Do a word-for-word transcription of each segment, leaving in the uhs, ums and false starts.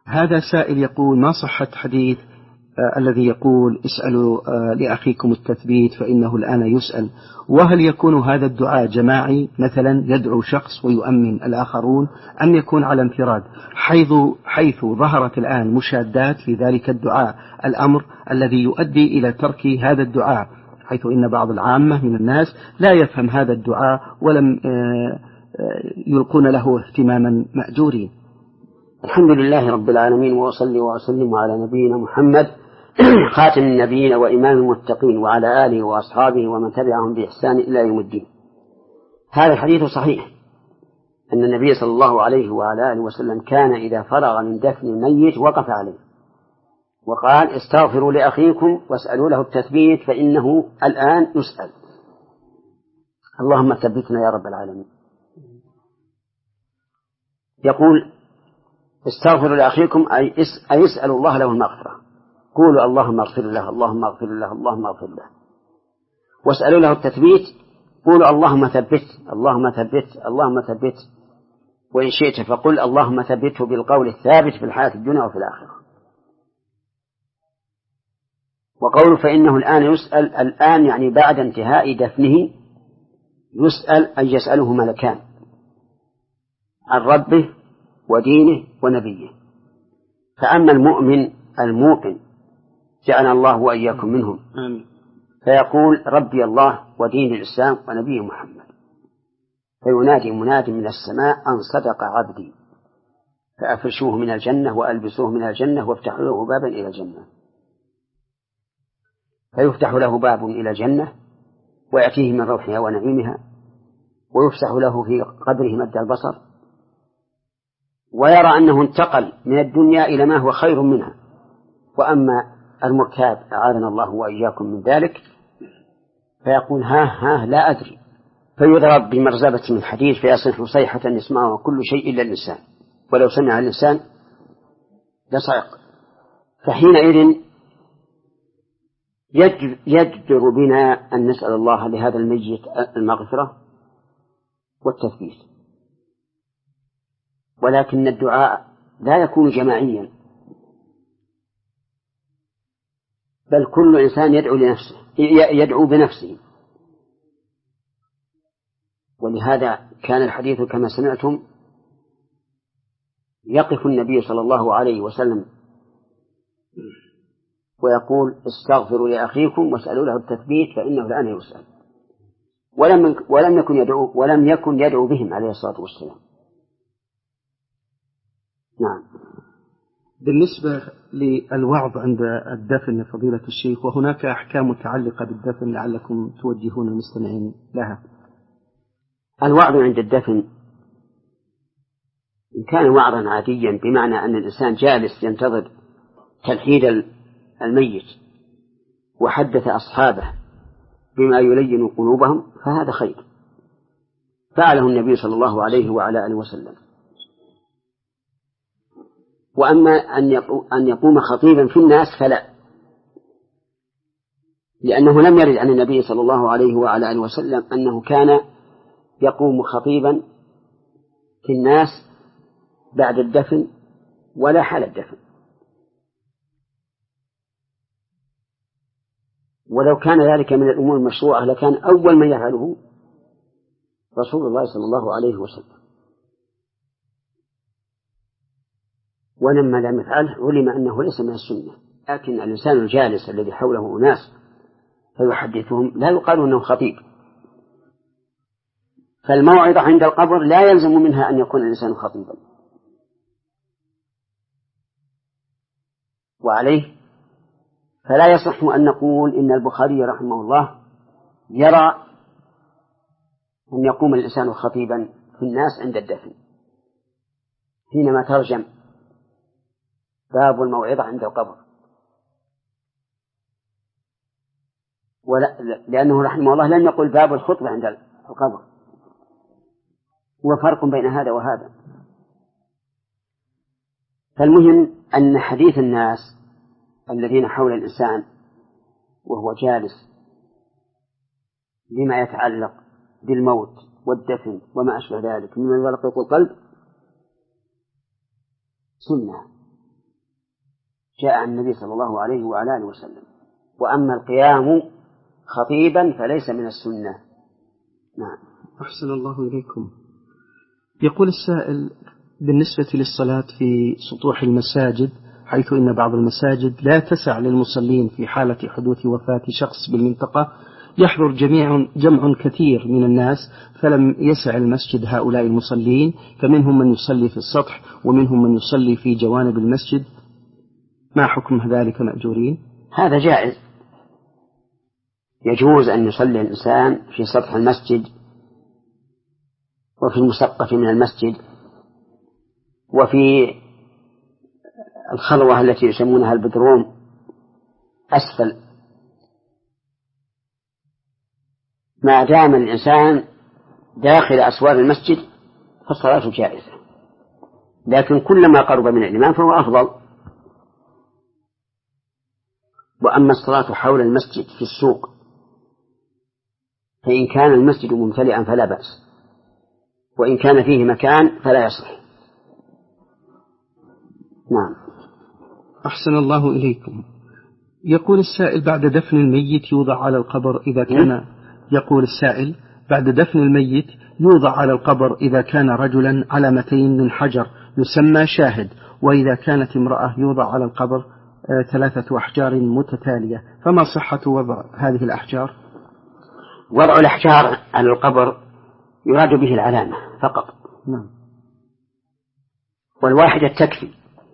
هذا سائل يقول: ما صحة حديث آه الذي يقول اسألوا آه لأخيكم التثبيت فإنه الآن يسأل؟ وهل يكون هذا الدعاء جماعي، مثلا يدعو شخص ويؤمن الآخرون، أم يكون على انفراد، حيث, حيث ظهرت الآن مشادات لذلك الدعاء، الأمر الذي يؤدي إلى ترك هذا الدعاء، حيث إن بعض العامة من الناس لا يفهم هذا الدعاء ولم آه يلقون له اهتماما مأجورين. الحمد لله رب العالمين، وأصلي وأسلم على نبينا محمد خاتم النبيين وإمام المتقين، وعلى آله وأصحابه ومن تبعهم بإحسان إلى يوم الدين. هذا الحديث صحيح أن النبي صلى الله عليه وعلى آله وسلم كان إذا فرغ من دفن الميت وقف عليه وقال: استغفروا لأخيكم واسألوا له التثبيت فإنه الآن يسأل. اللهم ثبتنا يا رب العالمين. يقول: استغفروا لأخيكم أي اسألوا الله له المغفرة، قولوا اللهم اغفر له اللهم اغفر له اللهم اغفر له. واسألوا له التثبيت، قولوا اللهم ثبت اللهم ثبت اللهم ثبت. وإن شئت فقل اللهم ثبته بالقول الثابت في الحياة الدنيا وفي الآخرة. وقول فإنه الآن يسأل، الآن يعني بعد انتهاء دفنه يسأل، أي يسأله ملكان عن ربه ودينه ونبيه. فأما المؤمن الموقن جعلنا الله وإياكم منهم فيقول: ربي الله ودين الإسلام ونبي محمد. فينادي مناد من السماء: أن صدق عبدي، فأفرشوه من الجنة وألبسوه من الجنة وافتحوا له بابا إلى الجنة. فيفتح له باب إلى الجنة ويأتيه من روحها ونعيمها، ويفسح له في قبره مد البصر، ويرى أنه انتقل من الدنيا إلى ما هو خير منها. وأما المرتاب أعاذنا الله وإياكم من ذلك فيقول: ها ها لا أدري، فيضرب بمرزبة من حديد فيصيح صيحة يسمعها كل شيء إلا الإنسان، ولو سمع الإنسان لصعق. فحينئذ يجدر بنا أن نسأل الله لهذا الميت المغفرة والتثبيت. ولكن الدعاء لا يكون جماعيا، بل كل إنسان يدعو لنفسه يدعو بنفسه. ولهذا كان الحديث كما سمعتم يقف النبي صلى الله عليه وسلم ويقول: استغفروا لأخيكم واسألوا له التثبيت فإنه الآن يسأل. ولم ولم يكن يدعو ولم يكن يدعو بهم عليه الصلاة والسلام. نعم. بالنسبة للوعظ عند الدفن فضيلة الشيخ، وهناك أحكام متعلقة بالدفن لعلكم توجهون المستمعين لها. الوعظ عند الدفن إن كان وعظا عاديا بمعنى أن الإنسان جالس ينتظر تلحيد الميت وحدث أصحابه بما يلين قلوبهم فهذا خير، فعله النبي صلى الله عليه وعلى آله وسلم. وأما أن يقوم خطيبا في الناس فلا، لأنه لم يرد عن النبي صلى الله عليه وعلى آله وسلم أنه كان يقوم خطيبا في الناس بعد الدفن ولا حال الدفن. ولو كان ذلك من الأمور المشروعة لكان أول من يفعله رسول الله صلى الله عليه وسلم. ولما لم يفعله علم أنه ليس من السنة. لكن الإنسان الجالس الذي حوله أناس فيحدثهم لا يقال أنه خطيب. فالموعظة عند القبر لا يلزم منها أن يكون الإنسان خطيبا. وعليه فلا يصح أن نقول إن البخاري رحمه الله يرى أن يقوم الإنسان خطيبا في الناس عند الدفن، حينما ترجم باب الموعظة عند القبر، ولا لأنه رحمه الله لم يقل باب الخطبة عند القبر، وفرق بين هذا وهذا. فالمهم أن حديث الناس الذين حول الإنسان وهو جالس بما يتعلق بالموت والدفن وما أشبه ذلك مما يرقق القلب سنة، جاء عن النبي صلى الله عليه وعلى آله وسلم. وأما القيام خطيبا فليس من السنة. نعم. أحسن الله إليكم. يقول السائل: بالنسبة للصلاة في سطوح المساجد، حيث إن بعض المساجد لا تسع للمصلين في حالة حدوث وفاة شخص بالمنطقة، يحضر جميع جمع كثير من الناس، فلم يسع المسجد هؤلاء المصلين، فمنهم من يصلي في السطح ومنهم من يصلي في جوانب المسجد، ما حكم ذلك مأجورين؟ هذا جائز، يجوز أن يصلي الإنسان في سطح المسجد وفي المسقف من المسجد وفي الخلوة التي يسمونها البدروم أسفل، ما دام الإنسان داخل أسوار المسجد فالصلاة جائزة، لكن كلما قرب من الإمام فهو أفضل. وأما الصلاة حول المسجد في السوق فإن كان المسجد ممتلئا فلا بأس، وإن كان فيه مكان فلا يصح. نعم. أحسن الله إليكم. يقول السائل: بعد دفن الميت يوضع على القبر إذا كان يقول السائل بعد دفن الميت يوضع على القبر إذا كان رجلا علامتين من حجر يسمى شاهد، وإذا كانت امرأة يوضع على القبر ثلاثة أحجار متتالية، فما صحة وضع هذه الأحجار؟ وضع الأحجار على القبر يراد به العلامة فقط. نعم. والواحدة تكفي،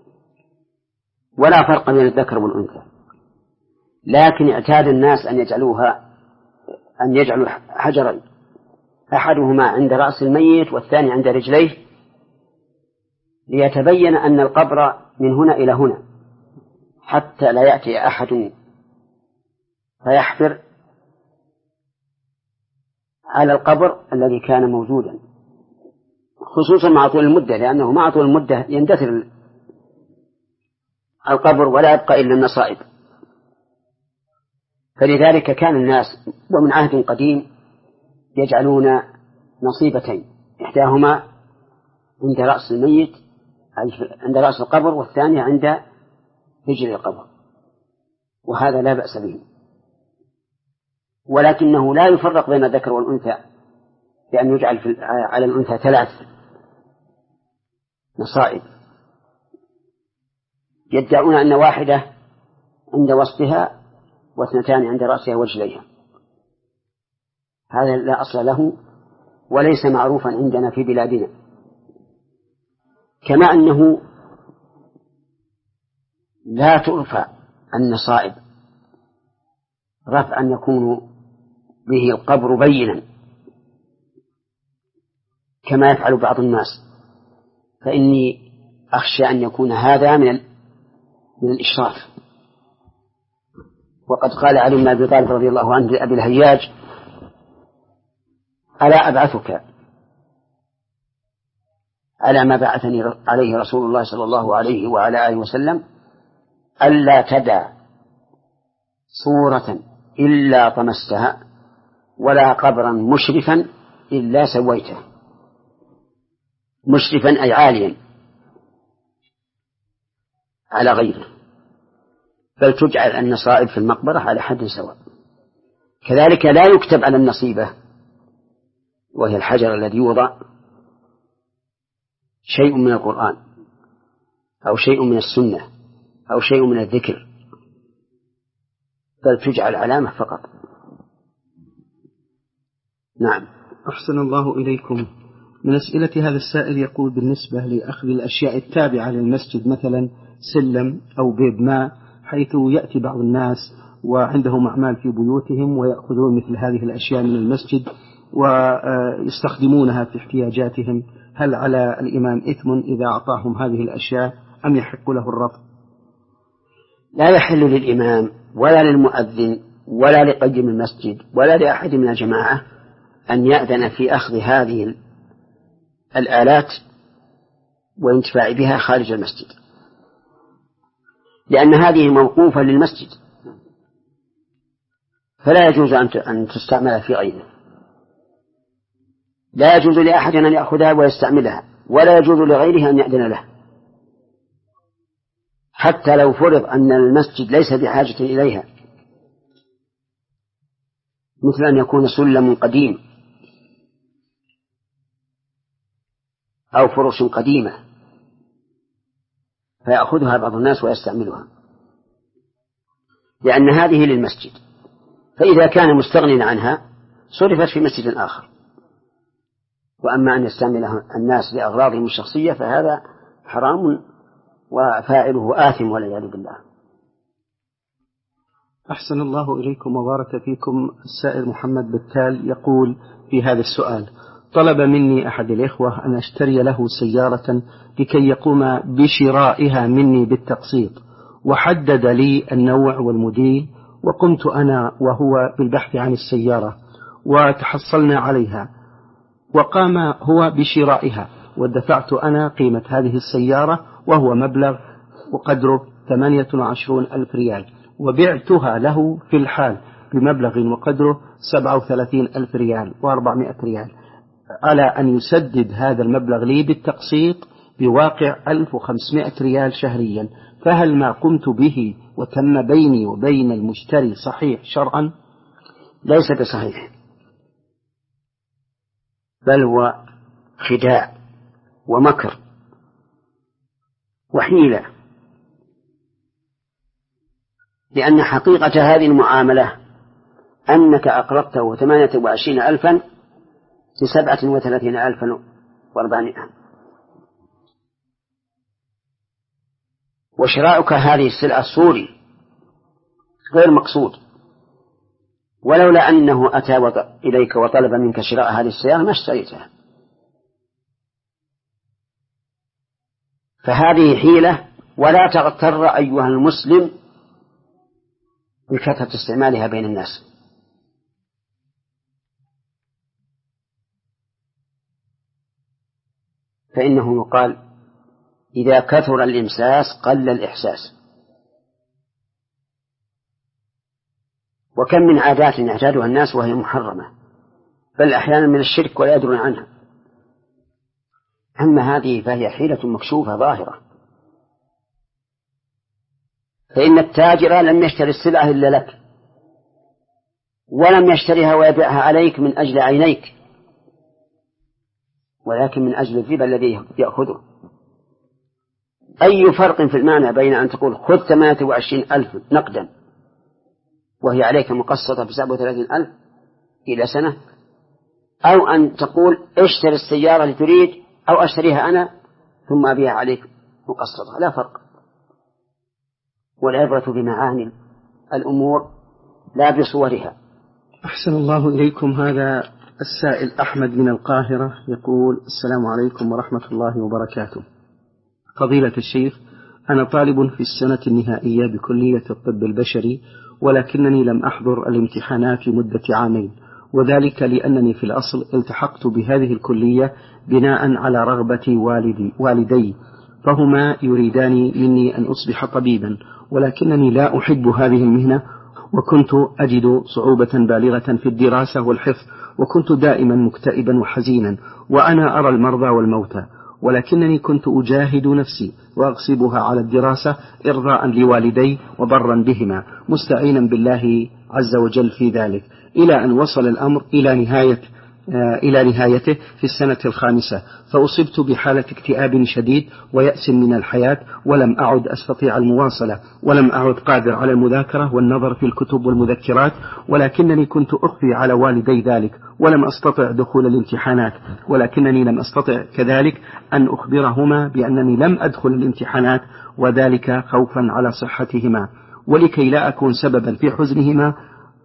ولا فرق بين الذكر والأنثى، لكن اعتاد الناس أن يجعلوها أن يجعلوا حجرين، أحدهما عند رأس الميت والثاني عند رجليه، ليتبين أن القبر من هنا إلى هنا، حتى لا يأتي أحد فيحفر على القبر الذي كان موجودا، خصوصا مع طول المدة، لأنه مع طول المدة يندثر القبر ولا يبقى إلا النصائب. فلذلك كان الناس ومن عهد قديم يجعلون نصيبتين، إحداهما عند رأس الميت عند رأس القبر، والثانية عند رجل القبر، وهذا لا بأس به، ولكنه لا يفرق بين الذكر والأنثى، لأن يجعل في على الأنثى ثلاث نصائب، يدعون أن واحدة عند وسطها واثنتان عند رأسها ورجليها. هذا لا أصل له وليس معروفا عندنا في بلادنا. كما أنه لا ترفع النصائب رفعا يكون به القبر بينا كما يفعل بعض الناس، فإني أخشى أن يكون هذا من من الإشراف. وقد قال علي بن أبي طالب رضي الله عنه لأبي الهياج: ألا أبعثك على ما بعثني عليه رسول الله صلى الله عليه وعلى آله وسلم، ألا تدع صورة إلا طمستها ولا قبرا مشرفا إلا سويته. مشرفا أي عاليا على غيره، بل تجعل النصائب في المقبرة على حد سواء. كذلك لا يكتب على النصيبة وهي الحجر الذي يوضع شيء من القرآن أو شيء من السنة أو شيء من الذكر، بل تجعل علامة فقط. نعم. أحسن الله إليكم. من أسئلة هذا السائل يقول: بالنسبة لأخذ الأشياء التابعة للمسجد مثلا سلم أو بيب ماء، حيث يأتي بعض الناس وعندهم أعمال في بيوتهم ويأخذون مثل هذه الأشياء من المسجد ويستخدمونها في احتياجاتهم، هل على الإمام إثم إذا أعطاهم هذه الأشياء أم يحق له الرفض؟ لا يحل للإمام ولا للمؤذن ولا لقيم المسجد ولا لأحد من الجماعة أن يأذن في أخذ هذه الآلات وينتفع بها خارج المسجد، لأن هذه موقوفة للمسجد فلا يجوز أن تستعمل في غيره. لا يجوز لأحد أن يأخذها ويستعملها، ولا يجوز لغيره أن يأذن له. حتى لو فرض أن المسجد ليس بحاجة إليها، مثل أن يكون سلم قديم أو فرش قديمة فيأخذها بعض الناس ويستعملها، لأن هذه للمسجد، فإذا كان مستغني عنها صرفت في مسجد آخر. وأما أن يستعملها الناس لأغراضهم الشخصية فهذا حرام وفاعله آثم والعياذ بالله. أحسن الله إليكم وبارك فيكم. السائل محمد بتال يقول في هذا السؤال: طلب مني أحد الإخوة أن أشتري له سيارة لكي يقوم بشرائها مني بالتقسيط، وحدد لي النوع والموديل، وقمت أنا وهو بالبحث عن السيارة وتحصلنا عليها، وقام هو بشرائها، ودفعت أنا قيمة هذه السيارة وهو مبلغ وقدره ثمانية وعشرون ألف ريال، وبعتها له في الحال بمبلغ وقدره سبعة وثلاثين ألف ريال وأربعمائة ريال، على أن يسدد هذا المبلغ لي بالتقسيط بواقع ألف وخمسمائة ريال شهريا، فهل ما قمت به وتم بيني وبين المشتري صحيح شرعا؟ ليس بصحيح، بل هو خداع ومكر وحيلة، لأن حقيقة هذه المعاملة أنك أقرضته ثمانية وعشرين ألفا لسبعة وثلاثين ألفا وأربعمائة، وشراؤك هذه السلعة الصوري غير مقصود، ولولا أنه أتى إليك وطلب منك شراء هذه السيارة ما اشتريتها. فهذه حيلة، ولا تغتر أيها المسلم بكثرة استعمالها بين الناس. فإنه يقال: إذا كثر الإمساس قل الإحساس. وكم من عادات يعتادها الناس وهي محرمة، بل أحيانا من الشرك ولا يدرون عنها. أما هذه فهي حيلة مكشوفة ظاهرة، فإن التاجر لم يشتري السلعة إلا لك، ولم يشتريها ويبيعها عليك من أجل عينيك، ولكن من أجل الربا الذي يأخذه. أي فرق في المعنى بين أن تقول خذ ثمانية وعشرين ألف نقدا وهي عليك مقسطة بسبعة وثلاثين ألف إلى سنة، أو أن تقول اشتري السيارة لتريد، أو أشتريها أنا ثم أبيعها عليك مقسطة، لا فرق. والعبرة بمعاني الأمور لا بصورها. أحسن الله إليكم. هذا السائل أحمد من القاهرة يقول: السلام عليكم ورحمة الله وبركاته. فضيلة الشيخ، أنا طالب في السنة النهائية بكلية الطب البشري، ولكنني لم أحضر الامتحانات لمدة عامين، وذلك لأنني في الأصل التحقت بهذه الكلية بناء على رغبة والدي والدي فهما يريدان مني أن أصبح طبيبا، ولكنني لا أحب هذه المهنة، وكنت أجد صعوبة بالغة في الدراسة والحفظ، وكنت دائما مكتئبا وحزينا وأنا أرى المرضى والموتى، ولكنني كنت أجاهد نفسي وأغصبها على الدراسة إرضاء لوالدي وبرا بهما، مستعينا بالله عز وجل في ذلك، إلى أن وصل الأمر إلى نهاية إلى نهايته في السنة الخامسة، فأصبت بحالة اكتئاب شديد ويأس من الحياة، ولم أعد أستطيع المواصلة، ولم أعد قادر على المذاكرة والنظر في الكتب والمذكرات، ولكنني كنت أخفي على والدي ذلك، ولم أستطع دخول الامتحانات، ولكنني لم أستطع كذلك أن أخبرهما بأنني لم أدخل الامتحانات، وذلك خوفا على صحتهما، ولكي لا أكون سببا في حزنهما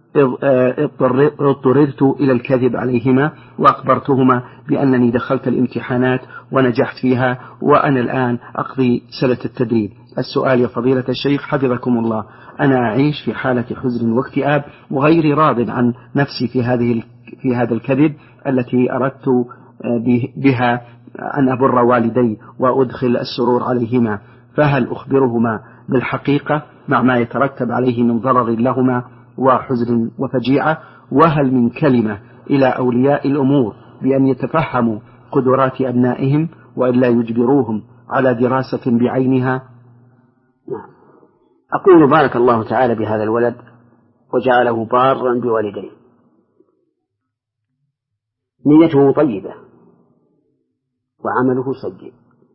اضطررت إلى الكذب عليهما، وأخبرتهما بأنني دخلت الامتحانات ونجحت فيها، وأنا الآن أقضي سنة التدريب. السؤال: يا فضيلة الشيخ حفظكم الله، أنا أعيش في حالة حزن واكتئاب وغير راض عن نفسي في هذه في هذا الكذب التي أردت بها أن أبر والدي وأدخل السرور عليهما، فهل أخبرهما بالحقيقة مع ما يترتب عليه من ضرر لهما وحزن وفجيعة؟ وهل من كلمة إلى أولياء الأمور بأن يتفهموا قدرات أبنائهم وأن لا يجبروهم على دراسة بعينها؟ نعم. أقول بارك الله تعالى بهذا الولد وجعله بارا بوالديه، نيته طيبة وعمله سيء.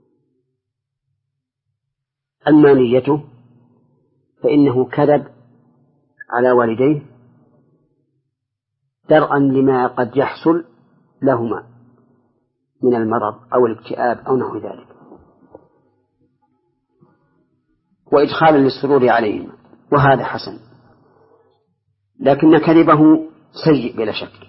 أما نيته فإنه كذب على والديه درءا لما قد يحصل لهما من المرض أو الاكتئاب أو نحو ذلك، وإدخالا للسرور عليهما، وهذا حسن، لكن كذبه سيء بلا شك،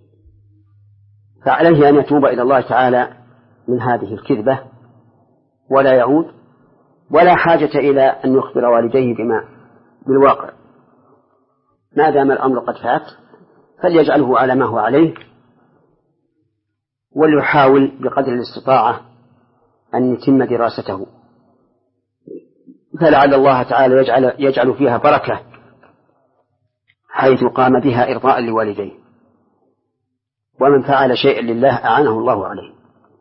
فعليه أن يتوب إلى الله تعالى من هذه الكذبة ولا يعود، ولا حاجة إلى أن يخبر والديه بما بالواقع، ما دام الأمر قد فات فليجعله على ما هو عليه، وليحاول بقدر الاستطاعة أن يتم دراسته، فلعل الله تعالى يجعل, يجعل فيها بركة حيث قام بها إرضاء لوالديه، ومن فعل شيئا لله أعانه الله عليه.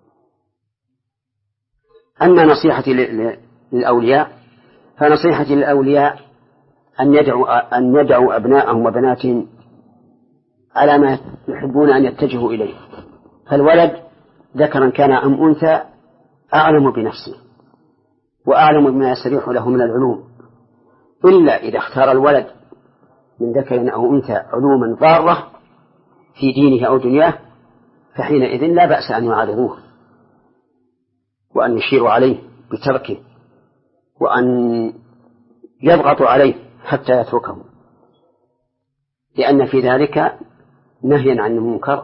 أما نصيحتي للأولياء فنصيحتي للأولياء أن يدعوا, أن يدعوا أبناءهم وبناتهم على ما يحبون أن يتجهوا إليه، فالولد ذكرا كان أم أنثى أعلم بنفسه وأعلم بما يستريح له من العلوم، إلا إذا اختار الولد من ذكر أو أنثى علوما ضارة في دينه أو دنياه فحينئذ لا بأس أن يعارضوه وأن يشيروا عليه بتركه وأن يضغطوا عليه حتى يتركه، لأن في ذلك نهيا عن المنكر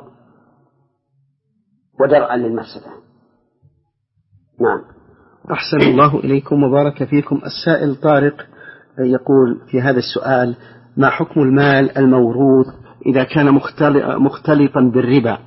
ودرءا للمفسدة. نعم. أحسن الله إليكم وبارك فيكم. السائل طارق يقول في هذا السؤال: ما حكم المال الموروث إذا كان مختلطا بالربا؟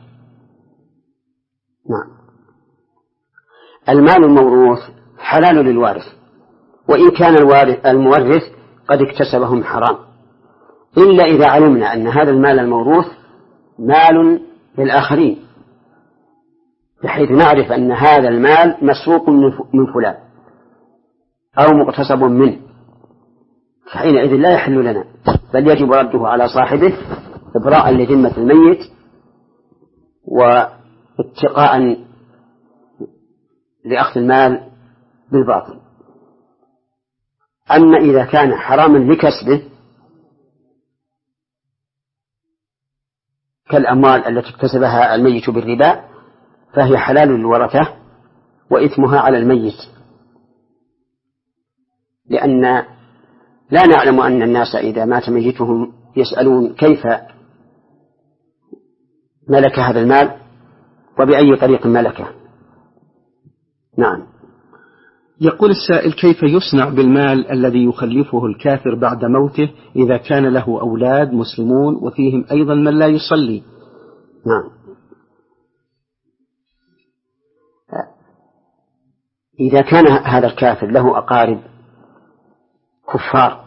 نعم. المال الموروث حلال للوارث، وإن كان المورث قد اكتسبه من حرام، إلا إذا علمنا أن هذا المال الموروث مال للآخرين، بحيث نعرف أن هذا المال مسروق من فلان أو مغتصب منه، فحينئذ لا يحل لنا، بل يجب رده على صاحبه إبراء لذمة الميت واتقاء لأخذ المال بالباطل. أما إذا كان حراما لكسبه كالأموال التي اكتسبها الميت بالربا فهي حلال للورثة وإثمها على الميت، لأن لا نعلم أن الناس إذا مات ميتهم يسألون كيف ملك هذا المال وبأي طريق ملكه. نعم. يقول السائل: كيف يصنع بالمال الذي يخلفه الكافر بعد موته إذا كان له أولاد مسلمون وفيهم أيضا من لا يصلي؟ نعم. إذا كان هذا الكافر له أقارب كفار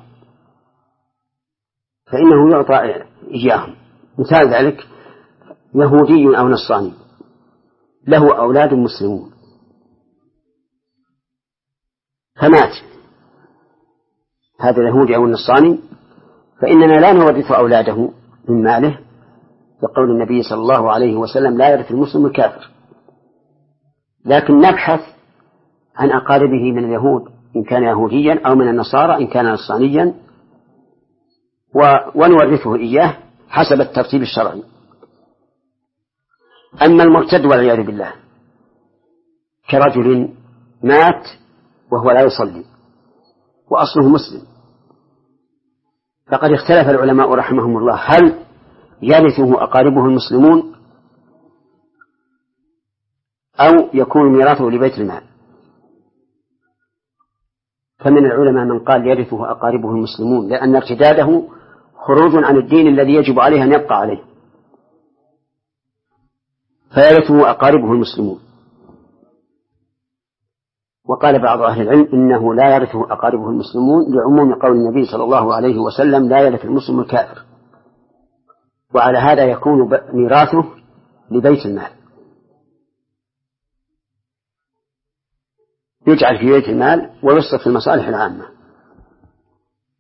فإنه يعطى إياهم. مثال ذلك يهودي أو نصراني له أولاد مسلمون فمات هذا اليهودي أو النصراني، فإننا لا نورث أولاده من ماله، يقول النبي صلى الله عليه وسلم: لا يرث المسلم الكافر، لكن نبحث عن أقاربه من اليهود إن كان يهوديا أو من النصارى إن كان نصرانيا ونورثه إياه حسب الترتيب الشرعي. أما المرتد والعياذ بالله كرجل مات وهو لا يصلي وأصله مسلم، فقد اختلف العلماء رحمهم الله هل يرثه أقاربه المسلمون أو يكون ميراثه لبيت المال. فمن العلماء من قال يرثه أقاربه المسلمون لأن ارتداده خروج عن الدين الذي يجب عليه أن يبقى عليه، فيرثه أقاربه المسلمون. وقال بعض أهل العلم إنه لا يرثه أقاربه المسلمون لعموم قول النبي صلى الله عليه وسلم: لا يرث المسلم الكافر، وعلى هذا يكون ميراثه لبيت المال، يجعل في بيت المال ويصرف في المصالح العامة.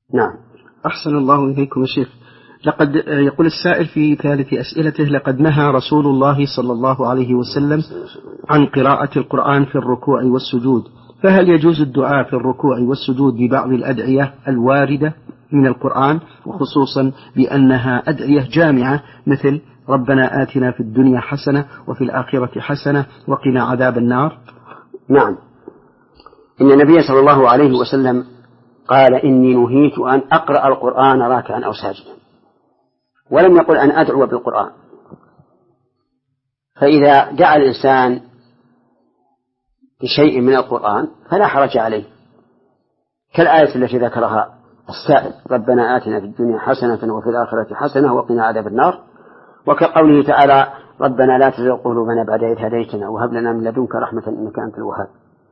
نعم. أحسن الله إليكم يا شيخ. لقد يقول السائل في ثالث أسئلته: لقد نهى رسول الله صلى الله عليه وسلم عن قراءة القرآن في الركوع والسجود، فهل يجوز الدعاء في الركوع والسجود ببعض الأدعية الواردة من القرآن، وخصوصا بأنها أدعية جامعة مثل ربنا آتنا في الدنيا حسنة وفي الآخرة حسنة وقنا عذاب النار؟ نعم. إن النبي صلى الله عليه وسلم قال: إني نهيت أن أقرأ القرآن راكعا أو ساجدا، ولم يقل أن أدعو بالقرآن. فإذا دعا الإنسان بشيء من القرآن فلا حرج عليه، كالآية التي ذكرها السائل: ربنا آتنا في الدنيا حسنة وفي الآخرة حسنة وقنا عذاب النار، وكقوله تعالى: ربنا لا تزغ قلوبنا بعد إذ هديتنا وهب لنا من لدنك رحمة إنك أنت الوهاب.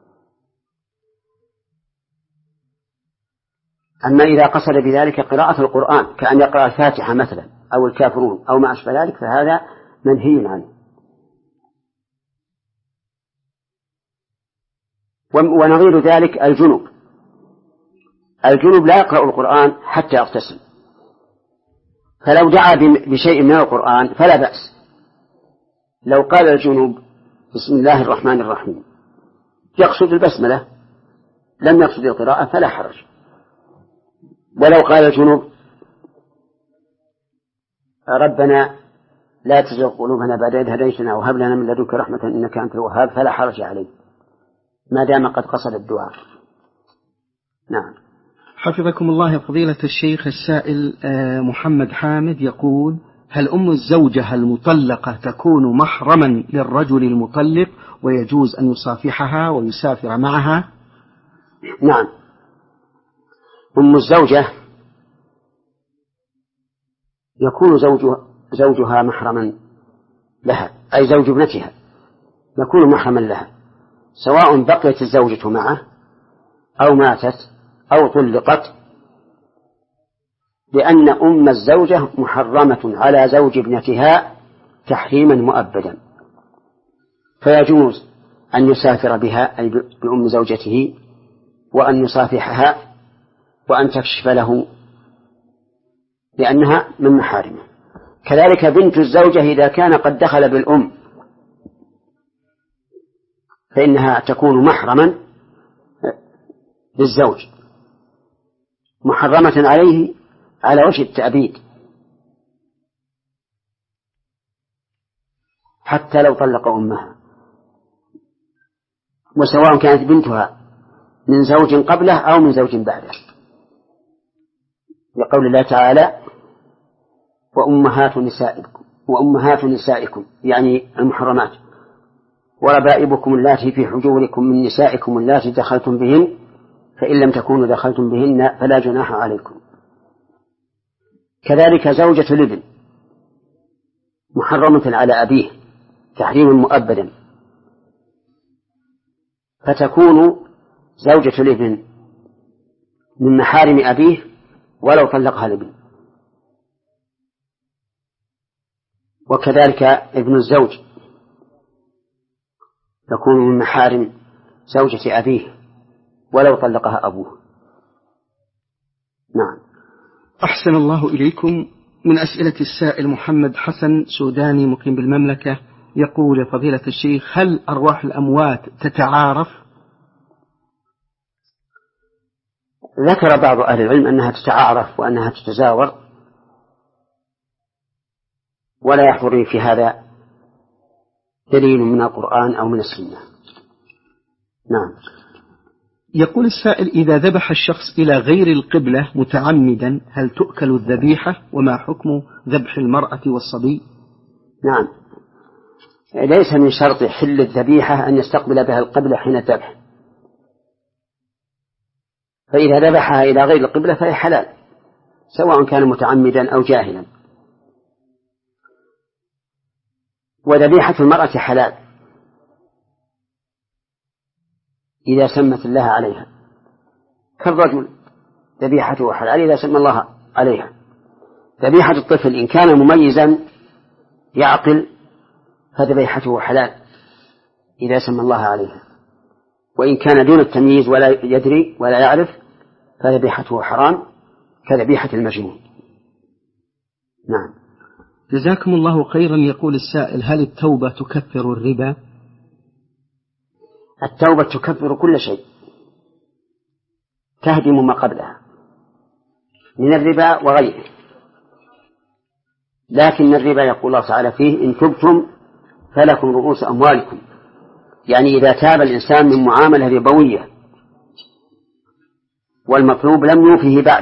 أما إذا قصد بذلك قراءة القرآن كأن يقرأ الفاتحة مثلا أو الكافرون أو ما أشبه ذلك فهذا منهي عنه. ونظير ذلك الجنوب. الجنوب لا يقرأ القرآن حتى يغتسل، فلو دعا بشيء من القرآن فلا بأس. لو قال الجنوب بسم الله الرحمن الرحيم يقصد البسملة لم يقصد القراءة فلا حرج. ولو قال الجنوب ربنا لا تزغ قلوبنا بعد إذ هديتنا وهب لنا من لدنك رحمة إنك أنت الوهاب فلا حرج عليه ما دام قد قصد الدعاء. نعم. حفظكم الله يا فضيلة الشيخ. السائل محمد حامد يقول: هل أم الزوجة المطلقة تكون محرما للرجل المطلق ويجوز أن يصافحها ويسافر معها؟ نعم. أم الزوجة يكون زوجها, زوجها محرما لها، أي زوج ابنتها يكون محرما لها، سواء بقيت الزوجة معه أو ماتت أو طلقت، لأن أم الزوجة محرمة على زوج ابنتها تحريما مؤبدا، فيجوز أن يسافر بها أي بأم زوجته وأن يصافحها وأن تكشف له لأنها من محارمه. كذلك بنت الزوجة إذا كان قد دخل بالأم فإنها تكون محرما للزوج، محرمة عليه على وجه التأبيد حتى لو طلق أمها، وسواء كانت بنتها من زوج قبله أو من زوج بعده، لقول الله تعالى: وأمهات نسائكم وأمهات نسائكم يعني المحرمات، وربائبكم اللاتي في حجوركم من نسائكم اللاتي دخلتم بهن فإن لم تكونوا دخلتم بهن فلا جناح عليكم. كذلك زوجة الابن محرمة على أبيه تحريما مؤبدا، فتكون زوجة الابن من محارم أبيه ولو طلقها الابن. وكذلك ابن الزوج يكون من محارم زوجة أبيه ولو طلقها أبوه. نعم. أحسن الله إليكم. من أسئلة السائل محمد حسن سوداني مقيم بالمملكة يقول: يا فضيلة الشيخ، هل أرواح الأموات تتعارف؟ ذكر بعض أهل العلم أنها تتعارف وأنها تتزاور، ولا يحضرني في هذا دليل من القرآن أو من السنة. نعم. يقول السائل: إذا ذبح الشخص إلى غير القبلة متعمدا هل تؤكل الذبيحة؟ وما حكم ذبح المرأة والصبي؟ نعم. ليس من شرط حل الذبيحة أن يستقبل بها القبلة حين الذبح، فإذا ذبحها إلى غير القبلة فهي حلال سواء كان متعمدا أو جاهلا. وذبيحة المرأة حلال إذا سمت الله عليها، كالرجل ذبيحته حلال إذا سمى الله عليها. ذبيحة الطفل إن كان مميزا يعقل فذبيحته حلال إذا سمى الله عليها، وإن كان دون التمييز ولا يدري ولا يعرف فذبيحته حرام كذبيحة المجنون. نعم. جزاكم الله خيرا. يقول السائل: هل التوبة تكفر الربا؟ التوبة تكفر كل شيء، تهدم ما قبلها من الربا وغيره، لكن الربا يقول الله تعالى فيه: إن تبتم فلكم رؤوس أموالكم، يعني إذا تاب الإنسان من معاملة ربوية والمطلوب لم يوفه بعد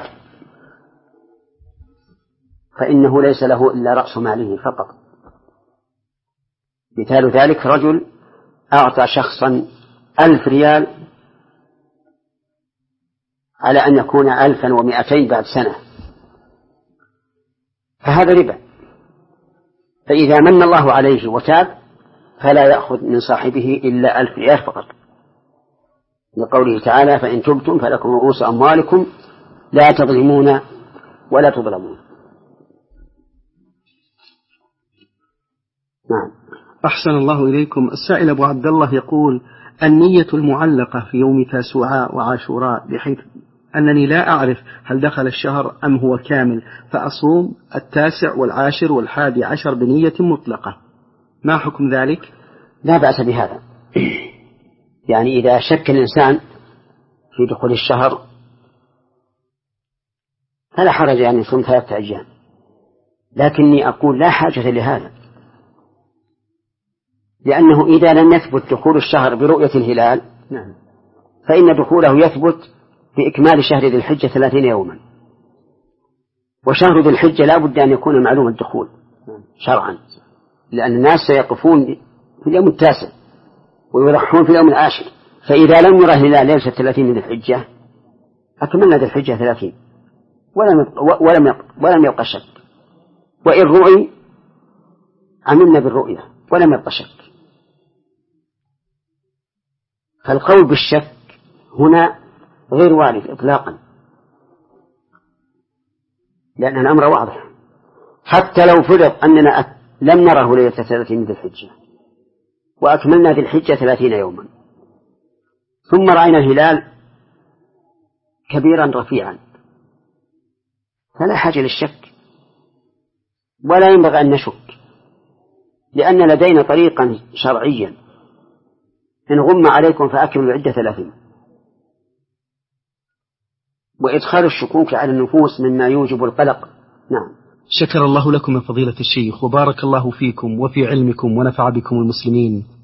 فإنه ليس له إلا رأس ماله فقط. مثال ذلك: رجل أعطى شخصا ألف ريال على أن يكون ألفا ومائتين بعد سنة، فهذا ربا، فإذا من الله عليه وتاب فلا يأخذ من صاحبه إلا ألف ريال فقط، لقوله تعالى: فإن تبتم فلكم رؤوس أموالكم لا تظلمون ولا تظلمون. نعم. أحسن الله إليكم. السائل أبو عبد الله يقول: النية المعلقة في يوم تاسوعاء وعاشوراء، بحيث أنني لا أعرف هل دخل الشهر أم هو كامل، فأصوم التاسع والعاشر والحادي عشر بنية مطلقة، ما حكم ذلك؟ لا بأس بهذا، يعني إذا شك الإنسان في دخول الشهر فلا حرج أن يصوم ثلاثة أيام، لكني أقول لا حاجة لهذا، لأنه إذا لم يثبت دخول الشهر برؤية الهلال فإن دخوله يثبت بإكمال شهر ذي الحجة ثلاثين يوما، وشهر ذي الحجة لا بد أن يكون معلوم الدخول شرعا، لأن الناس سيقفون في اليوم التاسع ويضحون في اليوم العاشر، فإذا لم يره الهلال ليلة ثلاثين ذي الحجة أكملنا ذي الحجة ثلاثين ولم ولم ولم يبقى شك، وإن رؤي عملنا بالرؤية ولم يبقى شك. فالقول بالشك هنا غير وارد إطلاقا، لأن الأمر واضح، حتى لو فرض أننا لم نره ليلة ثلاثين ذي الحجة وأكملنا ذي الحجة ثلاثين يوما ثم رأينا الهلال كبيرا رفيعا فلا حاجة للشك ولا ينبغي أن نشك، لأن لدينا طريقا شرعيا: إن غم عليكم فأكملوا العدة ثلاثين. وإدخال الشكوك على النفوس مما يوجب القلق. نعم. شكر الله لكم من فضيلة الشيخ، وبارك الله فيكم وفي علمكم ونفع بكم المسلمين.